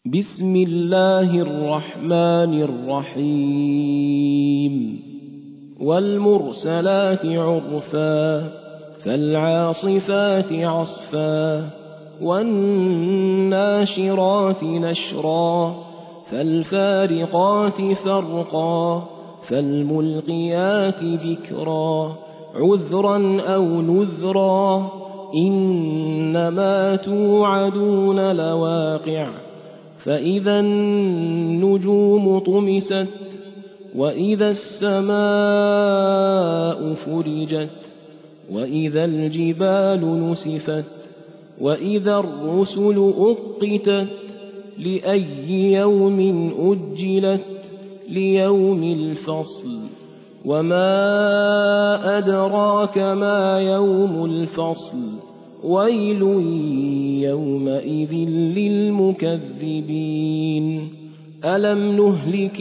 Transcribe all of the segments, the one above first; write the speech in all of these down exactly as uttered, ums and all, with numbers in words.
بسم الله الرحمن الرحيم والمرسلات عرفا فالعاصفات عصفا والناشرات نشرا فالفارقات فرقا فالملقيات ذكرا عذرا أو نذرا إنما توعدون لواقع فإذا النجوم طمست وإذا السماء فرجت وإذا الجبال نسفت وإذا الرسل أقتت لأي يوم أجلت ليوم الفصل وما أدراك ما يوم الفصل ويل يومئذ للمكذبين ألم نهلك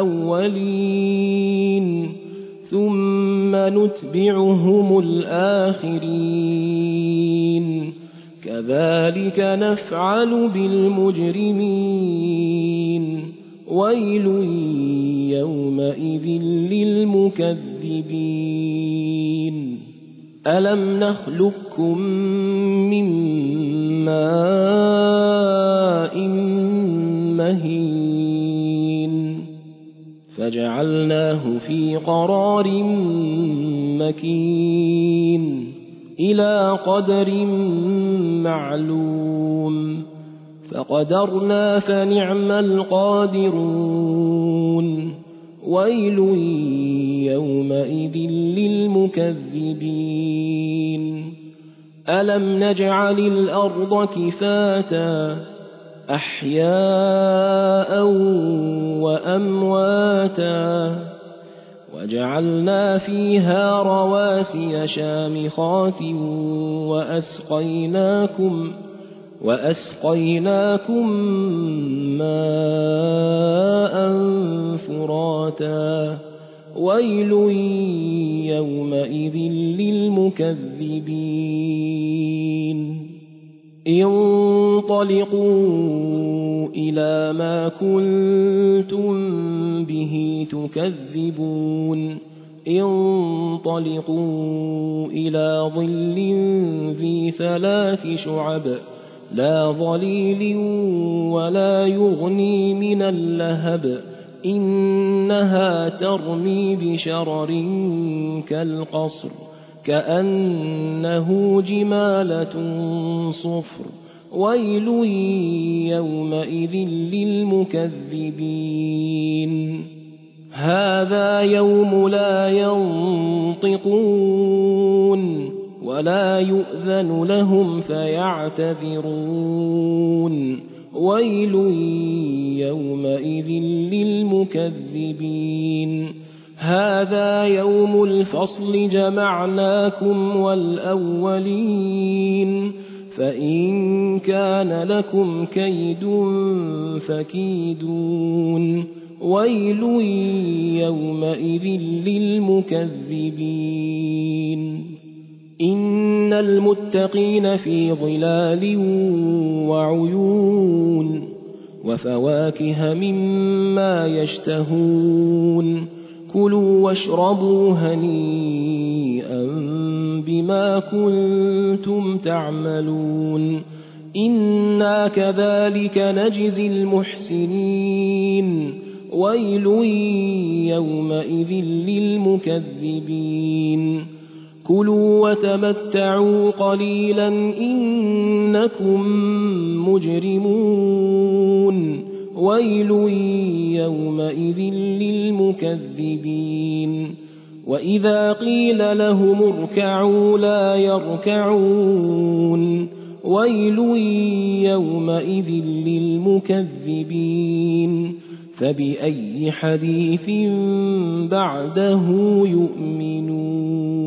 الأولين ثم نتبعهم الآخرين كذلك نفعل بالمجرمين ويل يومئذ للمكذبين ألم نخلقكم من ماء مهين فجعلناه في قرار مكين إلى قدر معلوم فقدرنا فنعم القادرون ويل يومئذ للمكذبين ألم نجعل الأرض كفاتا أحياء وأمواتا وجعلنا فيها رواسي شامخات وأسقيناكم وأسقيناكم ماء فراتا ويل يومئذ للمكذبين انطلقوا إلى ما كنتم به تكذبون انطلقوا إلى ظل ذي ثلاث شعب لا ظليل ولا يغني من اللهب إنها ترمي بشرر كالقصر كأنه جمالة صفر ويل يومئذ للمكذبين هذا يوم لا ينطقون ولا يؤذن لهم فيعتذرون ويل يومئذ للمكذبين هذا يوم الفصل جمعناكم والأولين فإن كان لكم كيد فكيدون ويل يومئذ للمكذبين إن المتقين في ظلال وعيون وفواكه مما يشتهون كلوا واشربوا هنيئا بما كنتم تعملون إنا كذلك نجزي المحسنين ويل يومئذ للمكذبين كلوا وتمتعوا قليلا إنكم مجرمون ويل يومئذ للمكذبين وإذا قيل لهم اركعوا لا يركعون ويل يومئذ للمكذبين فبأي حديث بعده يؤمنون